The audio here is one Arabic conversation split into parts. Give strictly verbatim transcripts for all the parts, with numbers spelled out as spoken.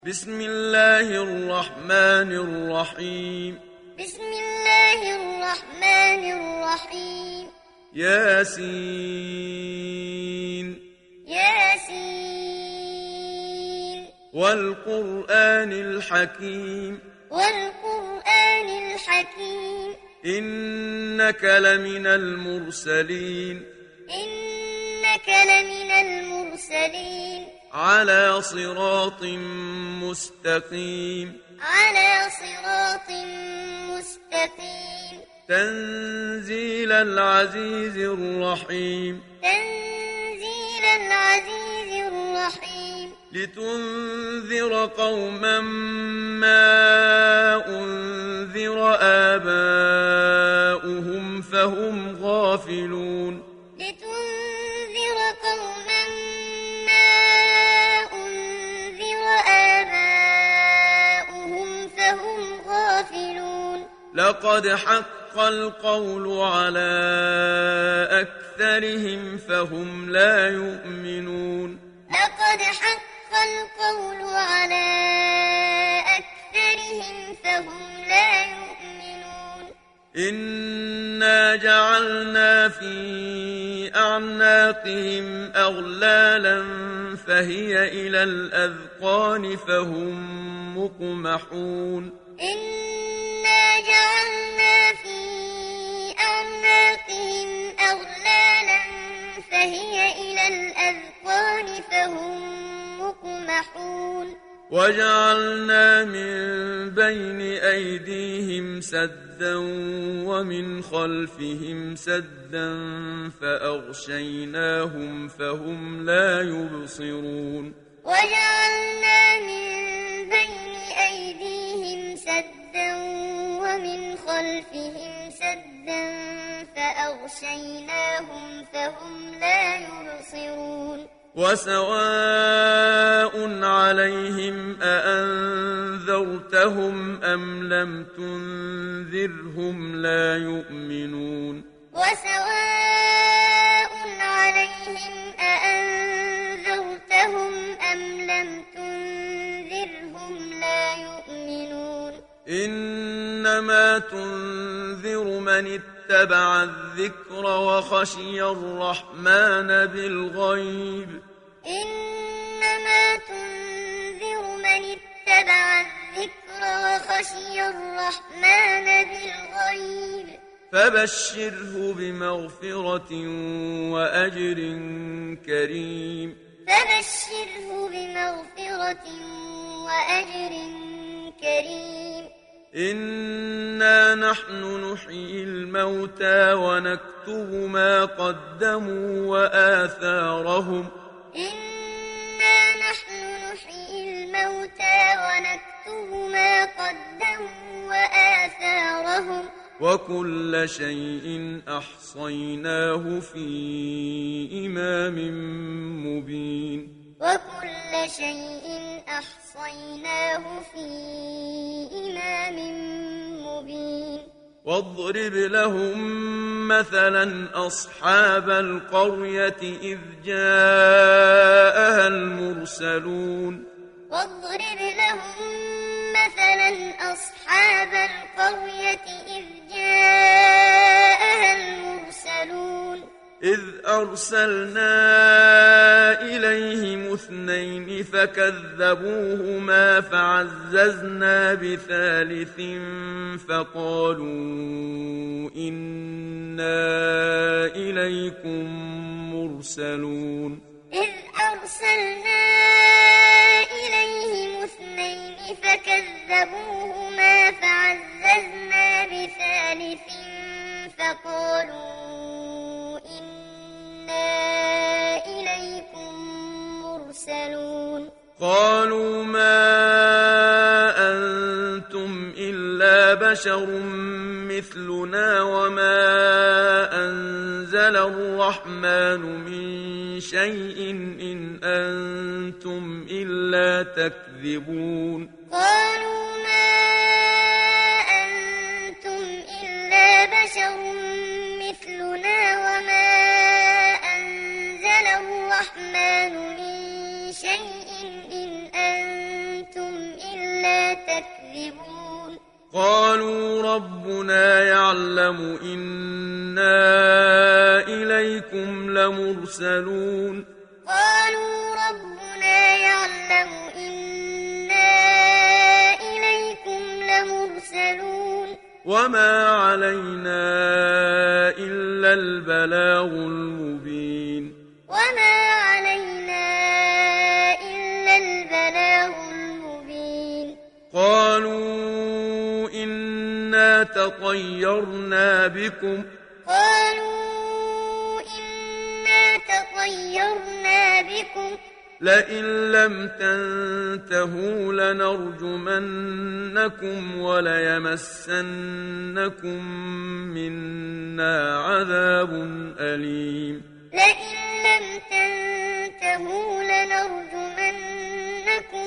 بسم الله الرحمن الرحيم بسم الله الرحمن الرحيم ياسين ياسين والقرآن الحكيم والقرآن الحكيم إنك لمن المرسلين إنك لمن المرسلين على صراط مستقيم على صراط مستقيم تنزيل العزيز الرحيم تنزيل العزيز الرحيم لتنذر قوما ما أنذر آباؤهم فهم غافلون لتنذر قوما ما أنذر آباؤهم فهم غافلون لقد حق القول على أكثرهم فهم لا يؤمنون لقد حق القول على أكثرهم فهم لا يؤمنون إنا جعلنا في أعناقهم أغلالا فهي إلى الأذقان فهم مقمحون إنا جعلنا في أعناقهم أغلالا فهي إلى الأذقان فهم مقمحون وجعلنا من بين أيديهم سدا ومن خلفهم سدا فأغشيناهم فهم لا يبصرون وجعلنا من بين أيديهم سدا ومن خلفهم سدا فأغشيناهم فهم لا يبصرون وسواء عليهم أأنذرتهم أم لم تنذرهم لا يؤمنون وسواء عليهم أأنذرتهم أم لم تنذرهم لا يؤمنون إنما تنذر من اتبع الذكر وخشي الرحمن بالغيب إنما تنذر من اتبع الذكر وخشي الرحمن بالغيب فبشره بمغفرة وأجر كريم فبشره بمغفرة وأجر كريم إنا نحن نحيي الموتى ونكتب ما قدموا وآثارهم إنا نحن نحيي الموتى ونكتب ما قدموا وآثارهم وكل شيء أحصيناه في إمام مبين وكل شيء أحصيناه في إمام مبين واضرب لهم مثلا أصحاب القرية إذ جاءها المرسلون واضرب لهم مثلا أصحاب القرية إذ جاءها المرسلون إذ أرسلنا إليهم اثنين فكذبوهما فعززنا بثالث فقالوا إنا إليكم مرسلون إذ أرسلنا إليهم اثنين فكذبوهما فعززنا بثالث فقالوا إنا إليكم مرسلون قالوا ما أنتم إلا بشر مثلنا وما أنزل الرحمن من شيء إن أنتم إلا تكذبون قالوا ما أنتم إلا بشر مثلنا وما أنزل الرحمن من شيء إن أنتم قالوا ربنا يعلم إنا إليكم لمرسلون قالوا ربنا يعلم إنا إليكم لمرسلون وما علينا إلا البلاغ المبين وما علينا إلا البلاغ المبين قالوا إنا تطيرنا بكم قالوا إنا تطيرنا بكم لئن لم تنتهوا لنرجمنكم وليمسنكم منا عذاب أليم لئن لم تنتهوا لنرجمنكم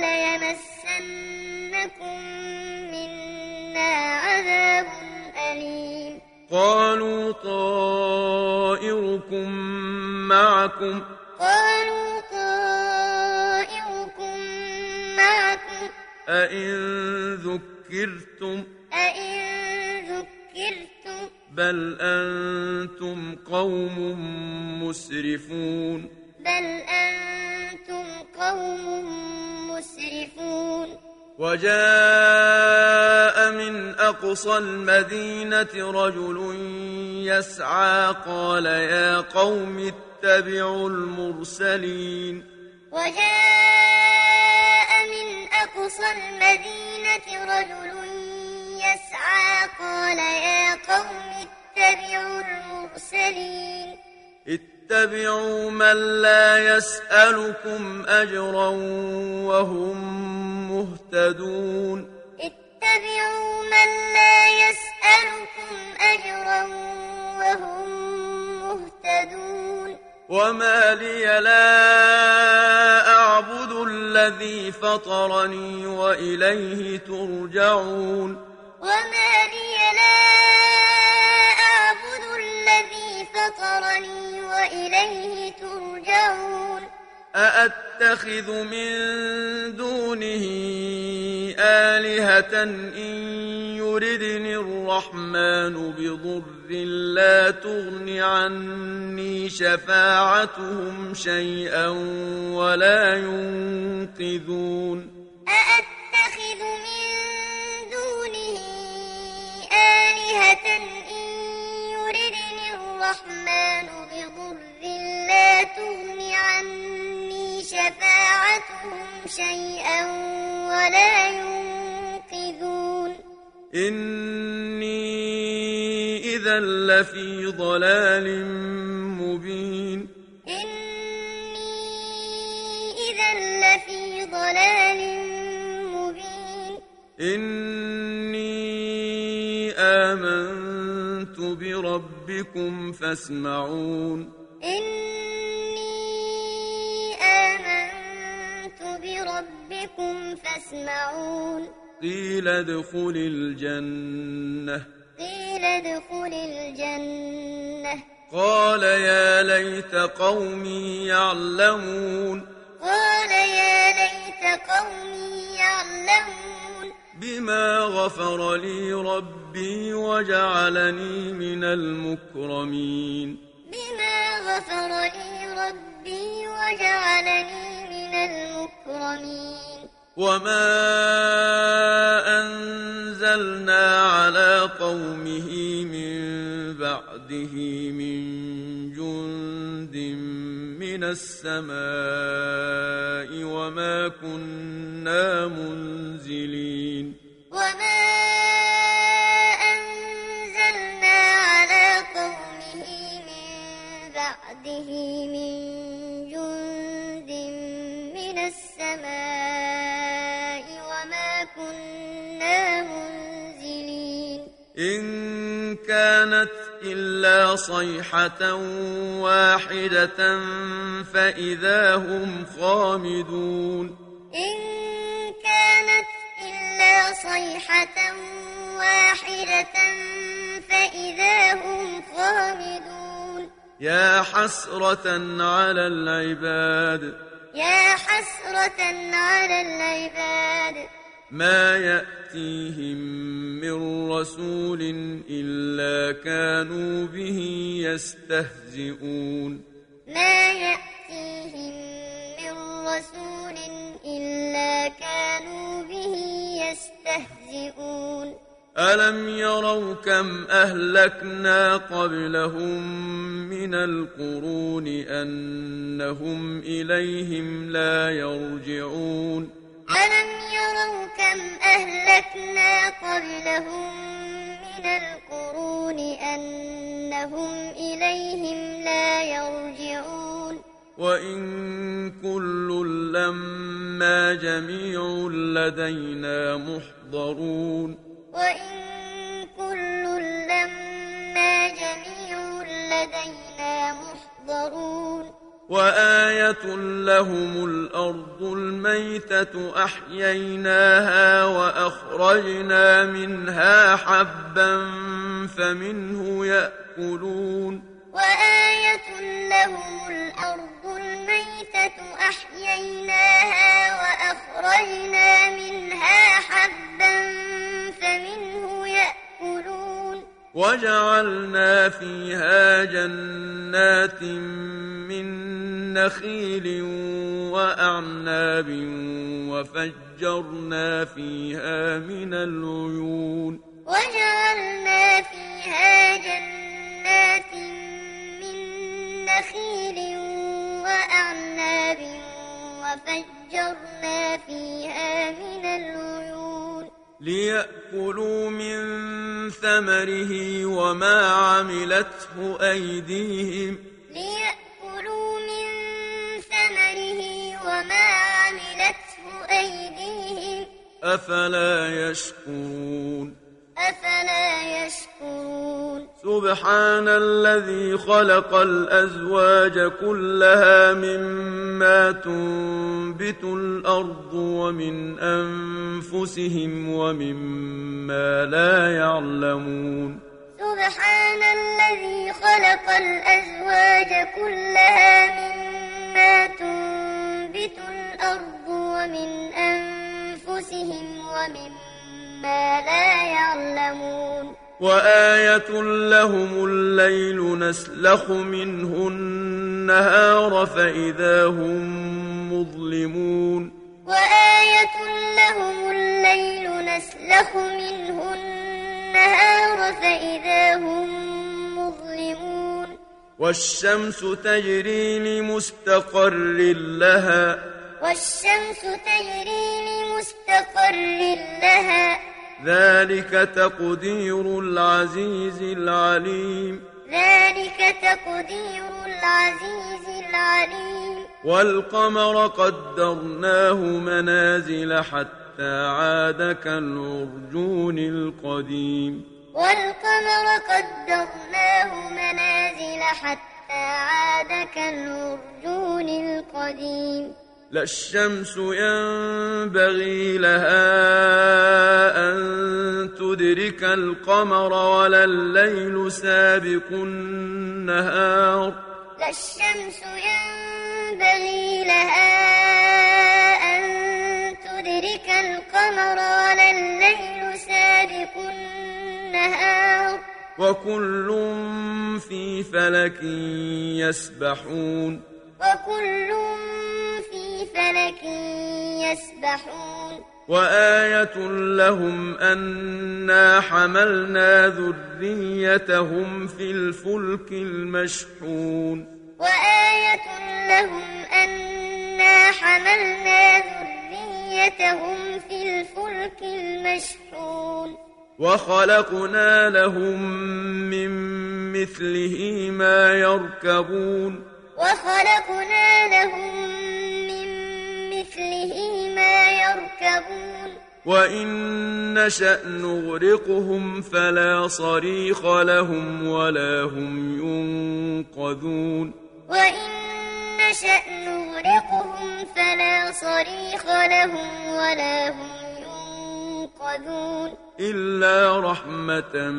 وليمسنكم منا عذاب أليم قالوا طائركم معكم قالوا طائركم معكم أئن ذكرتم أئن ذكرتم بل أنتم قوم مسرفون بل أنتم قوم مسرفون وجاء من أقصى المدينة رجل يسعى قال يا قوم اتبعوا المرسلين وجاء من أقصى المدينة رجل يسعى قال يا قوم اتبعوا المرسلين اتبعوا من لا يسألكم أجرا وهم مهتدون اتبعوا من لا يسألكم أجرا وهم مهتدون وما لي لا أعبد الذي فطرني وإليه ترجعون وما لي لا أعبد الذي فطرني وإليه ترجعون أأتخذ من دونه آلهة إن يردني الرحمن بضر لا تغن عني شفاعتهم شيئا ولا ينقذون أأتخذ من دونه آلهة إن يردني الرحمن بضر لا تغن عني شفاعتهم شيئا ولا ينقذون إني إذا لفي ضلال مبين إني إذا لفي ضلال مبين إني آمنت بربكم فاسمعون إني آمنت بربكم فاسمعون قيل ادخل الجنة قيل ادخل الجنة قال يا ليت قومي يعلمون قال يا ليت قومي يعلمون بما غفر لي ربي وجعلني من المكرمين بما غفر لي ربي وجعلني من المكرمين وما أنزلنا على قومه من بعده من جند من السماء وما كنا منزلين وما أنزلنا على قومه من بعده من جند من السماء وما كنا منزلين إن كانت إلا صيحة واحدة فإذا هم خامدون إن كانت إلا صيحة واحدة فإذا هم خامدون يا حسرة على العباد يا حسرة على العباد ما يأتيهم من رسول إلا كانوا به يستهزئون ما يأتيهم من رسول إلا كانوا به يستهزئون ألم يروا كم أهلكنا قبلهم من القرون أنهم إليهم لا يرجعون ألم يروا كم أهلكنا قبلهم من القرون أنهم إليهم لا يرجعون وإن كل لما جميع لدينا محضرون وإن كل لما جميع لدينا محضرون وآية لهم الأرض الميتة أحييناها وأخرجنا منها حبا فمنه يأكلون وآية لهم الأرض الميتة أحييناها وأخرجنا منها حبا فمنه يأكلون وجعلنا فيها جنات من نخيل وأعناب وفجرنا فيها من العيون وجعلنا فيها جنات من نخيل وأعناب وفجرنا فيها من العيون ليأكلوا من ثمره وما عملته أيديهم ليأكلوا من ثمره وما عملته أيديهم أفلا يشكرون أفلا يشكرون سبحان الذي خلق الأزواج كلها مما تنبت الأرض ومن أنفسهم ومما لا يعلمون سبحان الذي خلق الأزواج كلها مما تنبت الأرض ومن أنفسهم ومما لا يعلمون وآية لهم الليل نسلخ منه النهار فإذا هم مظلمون وآية لهم الليل نسلخ منه النهار فإذا هم مظلمون والشمس تجري لمستقر لها والشمس تجري لمستقر لها ذلك تقدير العزيز العليم ذلك تقدير العزيز العليم والقمر قدرناه منازل حتى عاد كالعرجون القديم والقمر قدرناه منازل حتى عاد كالعرجون القديم لا الشمس ينبغي لها أن تدرك القمر ولا الليل سابق النهار لا الشمس ينبغي لها أن تدرك القمر ولا الليل سابق النهار وكل في فلك يسبحون وكل في فلك يسبحون وآية لهم أنا حملنا ذريتهم في الفلك المشحون وآية لهم أنا حملنا ذريتهم في الفلك المشحون وخلقنا لهم من مثله ما يركبون وخلقنا لهم من مثله ما يركبون وإن نشأ نغرقهم فلا صريخ لهم ولا هم ينقذون وإن نشأ نغرقهم فلا صريخ لهم ولا هم ينقذون إلا رحمة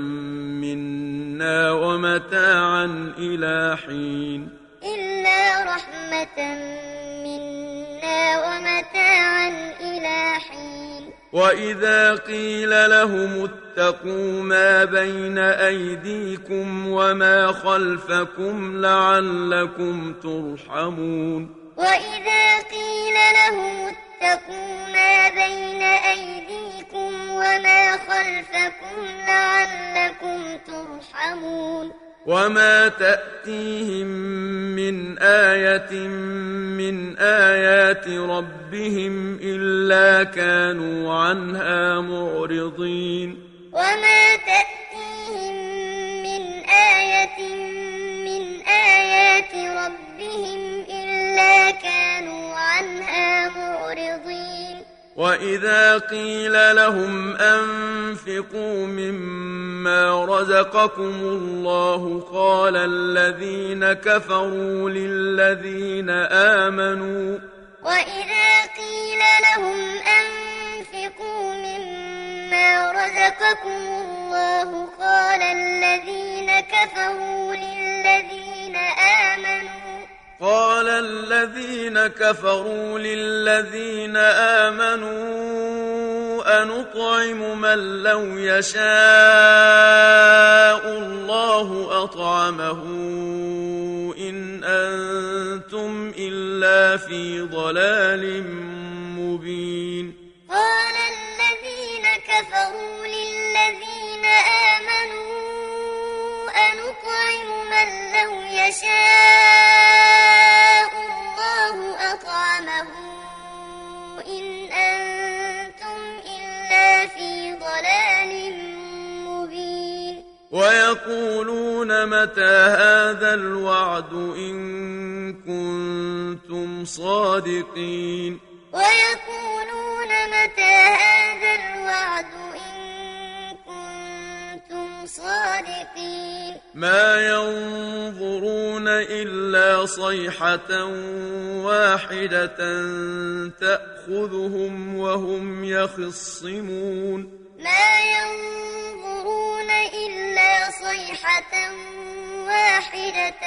منا ومتاعا إلى حين إلا رحمة منا ومتاعا إلى حين وإذا قيل لهم اتقوا ما بين أيديكم وما خلفكم لعلكم ترحمون وإذا قيل لهم اتقوا ما بين أيديكم وما خلفكم لعلكم ترحمون وما تأتيهم من آية من آيات ربهم إلا كانوا عنها معرضين وما تأتيهم من آية من آيات ربهم إلا كانوا عنها معرضين وإذا قيل لهم أنفقوا مما رزقكم الله قال الذين كفروا للذين آمنوا وإذا قيل لهم أنفقوا مما رزقكم الله قال الذين كفروا للذين آمنوا قال الذين كفروا للذين آمنوا أنطعم من لو يشاء الله أطعمه إن أنتم إلا في ضلال مبين قال الذين كفروا للذين آمنوا أنطعم من لو يشاء الله أطعمه إن أنتم إلا في ضلال مبين ويقولون متى هذا الوعد إن كنتم صادقين ويقولون متى هذا الوعد إن كنتم صادقين ما ينظرون إلا صيحة واحدة تأخذهم وهم يخصمون ما ينظرون إلا صيحة واحدة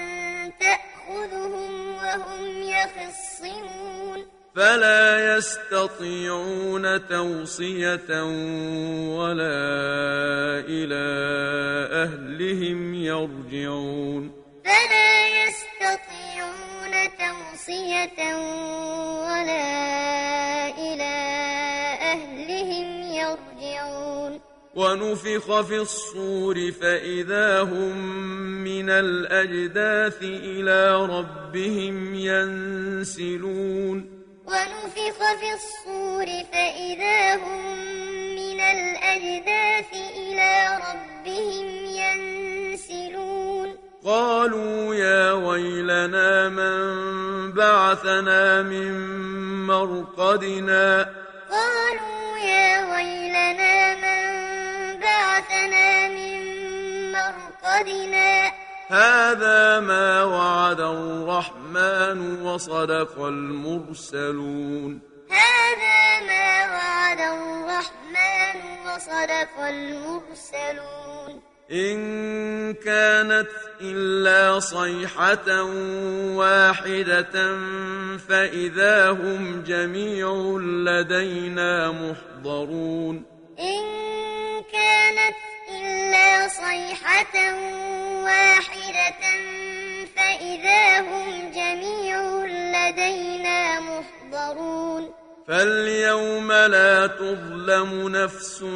تأخذهم وهم يخصمون فلا يستطيعون توصية ولا إلى أهلهم يرجعون فلا يستطيعون توصية ولا إلى أهلهم يرجعون ونفخ في الصور فإذا هم من الأجداث إلى ربهم ينسلون ونفخ في الصور فإذا هم من الأجداث إلى ربهم ينسلون قالوا يا ويلنا من بعثنا من مرقدنا قالوا يا ويلنا من بعثنا من مرقدنا هذا ما وعد الرحمن وصدق المرسلون هذا ما وعد الرحمن وصدق المرسلون إن كانت إلا صيحة واحدة فإذا هم جميع لدينا محضرون إن كانت إلا صيحة واحدة فإذا هم جميع لدينا محضرون فاليوم لا تظلم نفس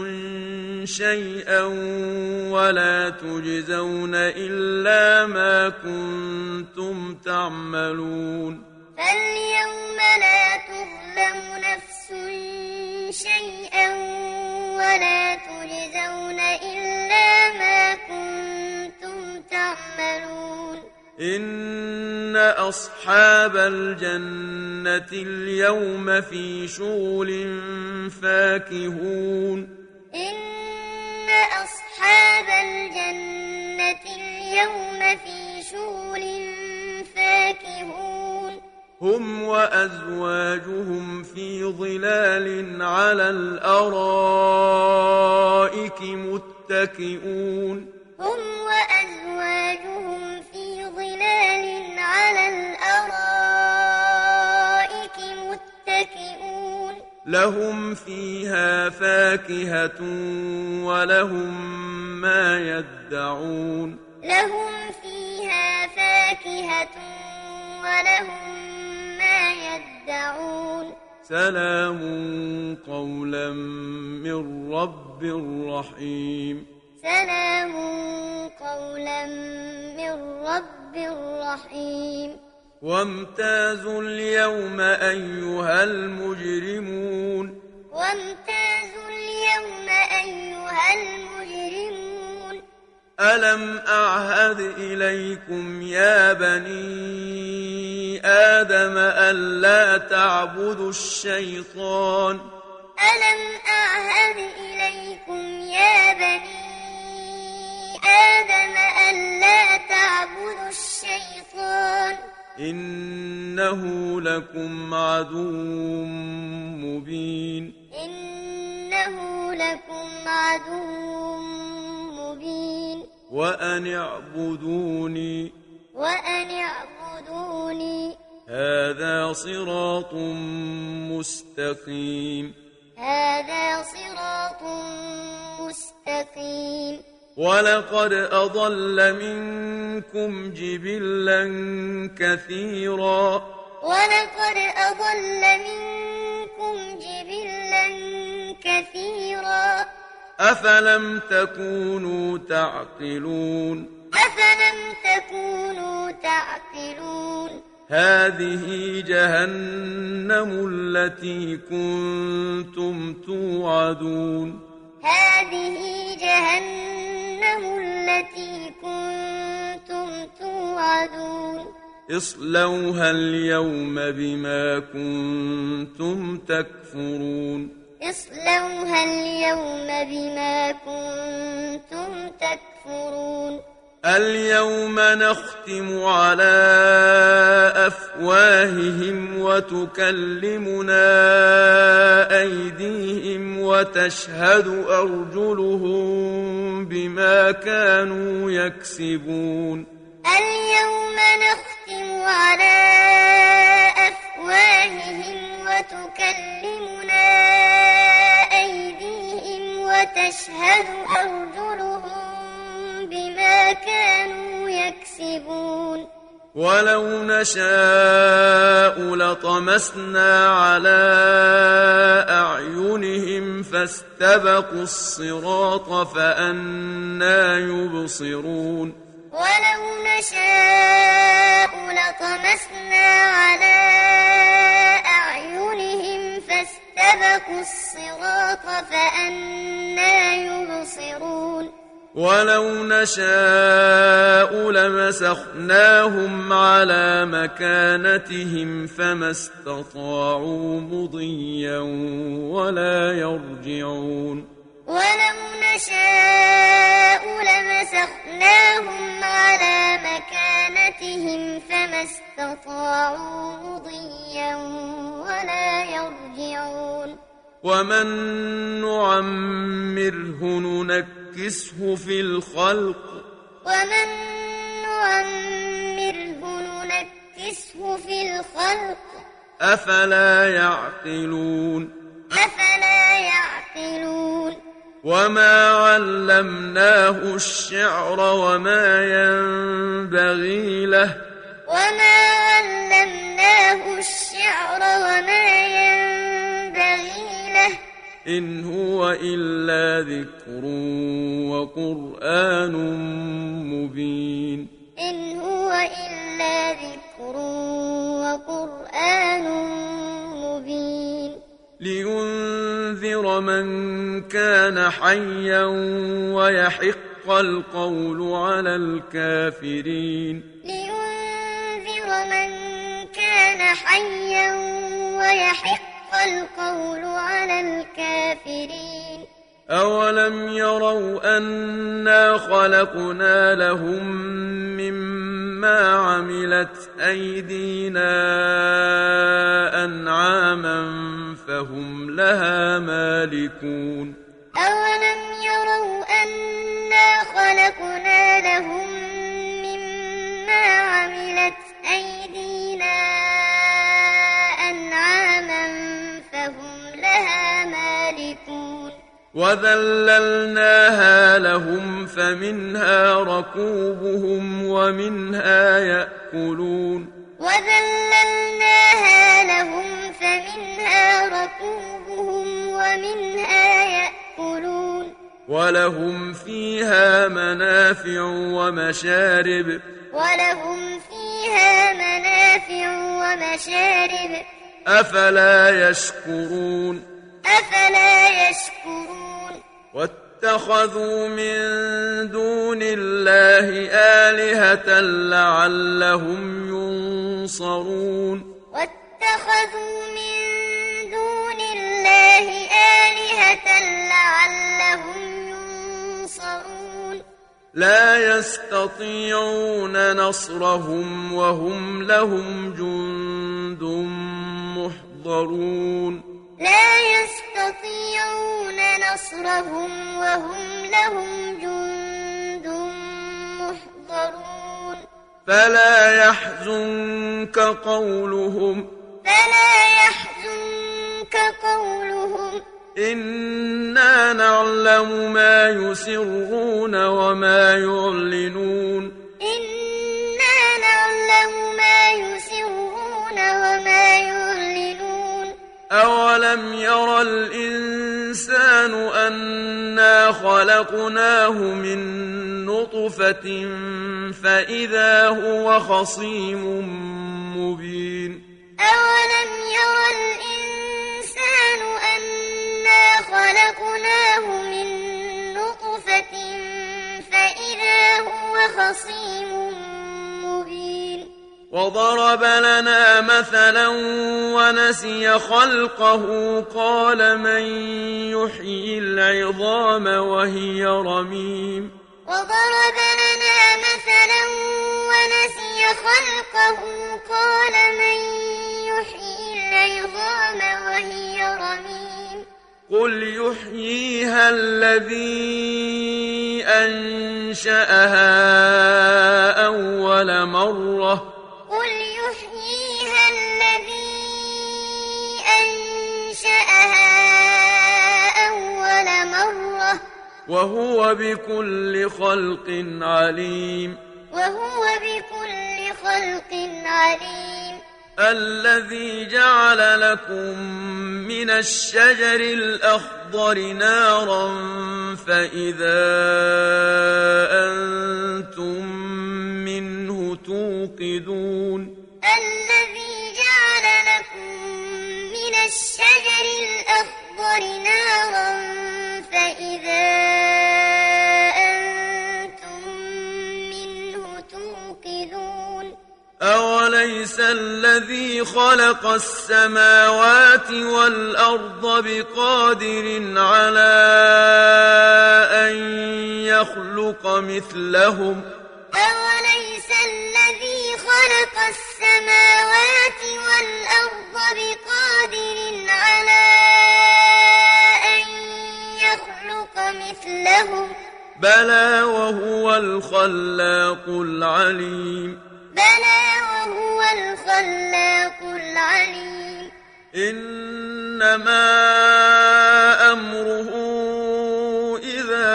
شيئا ولا تجزون إلا ما كنتم تعملون فاليوم لا تظلم نفس شيئا ولا تجزون إلا ما كنتم تعملون إن أصحاب الجنة اليوم في شغل فاكهون إن أصحاب الجنة اليوم في شغل فاكهون هم وأزواجهم في ظلال على الأرائك متكئون هم وأزواجهم في ظلال على الأرائك متكئون لهم فيها فاكهة ولهم ما يدعون لهم فيها فاكهة ولهم ما يدعون سلام قولا من رب رحيم سلام قولا من رب رحيم وامتازوا اليوم أيها المجرمون وامتازوا اليوم أيها المجرمون ألم أعهد إليكم يا بني آدم ألا تعبدوا الشيطان ألم أعهد إليكم يا بني آدم ألا تعبدوا الشيطان إنه لكم عدو مبين إنه لكم عدو مبين وأن اعبدوني وأن اعبدوني هذا صراط مستقيم هذا صراط مستقيم ولقد أضل منكم جبلا كثيرا ولقد أضل منكم جبلا كثيرا أفلم تكونوا تعقلون أفلم تكونوا تعقلون هذه جهنم التي كنتم توعدون هذه جهنم التي كنتم توعدون اصلوها اليوم بما كنتم تكفرون اصلوها اليوم بما كنتم تكفرون اليوم نختم على أفواههم وتكلمنا أيديهم وتشهد أرجلهم بما كانوا يكسبون اليوم نختم على أفواههم وتكلمنا أيديهم وتشهد أرجلهم بما كانوا يكسبون ولو نشاء لطمسنا على أعينهم فاستبقوا الصراط فأنى يبصرون ولو نشاء لطمسنا على أعينهم فاستبقوا الصراط فأنى يبصرون ولو نشاء لمسخناهم على مكانتهم فما استطاعوا مضيا ولا يرجعون ولو نشاء لمسخناهم على مكانتهم فما استطاعوا مضيا ولا يرجعون ومن نعمره ننكسه في الخلق ومن نعمره ننكسه في الخلق أفلا يعقلون أفلا يعقلون وما علمناه الشعر وما ينبغي له وما علمناه الشعر وما ينبغي له إن هو إلا ذكر وقرآن مبين إن هو إلا ذكر وقرآن مبين لينذر من كان حيا ويحق القول على الكافرين لينذر من كان حيا ويحق القول على الكافرين أولم يروا أنا خلقنا لهم مما عملت أيدينا أنعاما فهم لها مالكون أولم يروا أنا خلقنا لهم مما عملت أيدينا أنعاما فهم لها وذللناها لهم فمنها ركوبهم ومنها يأكلون وذللناها لهم فمنها ركوبهم ومنها يأكلون ولهم فيها منافع ومشارب ولهم فيها منافع ومشارب أفلا يشكرون أفلا يشكرون واتخذوا من دون الله آلهة لعلهم ينصرون واتخذوا من دون الله آلهة لعلهم ينصرون لا يستطيعون نصرهم وهم لهم جند محضرون لا يستطيعون نصرهم وهم لهم جند محضرون فلا يحزنك قولهم فلا يحزنك قولهم إنا نعلم ما يسرون وما يعلنون إنا نعلم ما يسرون وما يعلنون أولم ير الإنسان أنا خلقناه من نطفة فإذا هو خصيم مبين أولم ير الإنسان أنا خلقناه من نطفة فإذا هو خصيم مبين وضرب لنا مثلا ونسي خلقه قال من يحيي العظام وهي رميم وضرب لنا مثلا ونسي خلقه قال من يحيي العظام وهي رميم قل يحييها الذي أنشأها أول مرة قل يحييها الذي أنشأها أول مرة وهو بكل خلق عليم وهو بكل خلق عليم الذي جعل لكم من الشجر الأخضر نارا فإذا أنتم منه توقدون الذي جعل لكم من الشجر الأخضر نارا فإذا أنتم منه توقدون أوليس الذي خلق السماوات والأرض بقادر على أن يخلق مثلهم أوليس الذي خلق السماوات والأرض بقادر على أن يخلق مثلهم بلى وهو الخلاق العليم بلى وهو الخلاق العليم إنما أمره إذا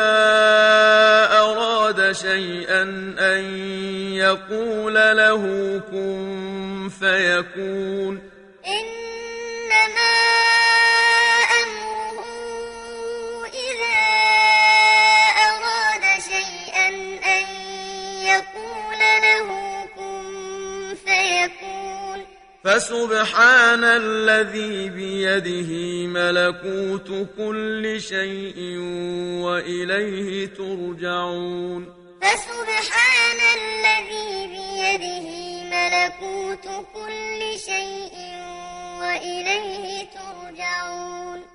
أراد شيئا أن يقول له كن فيكون إنما أمره إذا أراد شيئا أن يقول له كن فيكون فسبحان الذي بيده ملكوت كل شيء وإليه ترجعون فسبحان الذي بيده ملكوت كل شيء وإليه ترجعون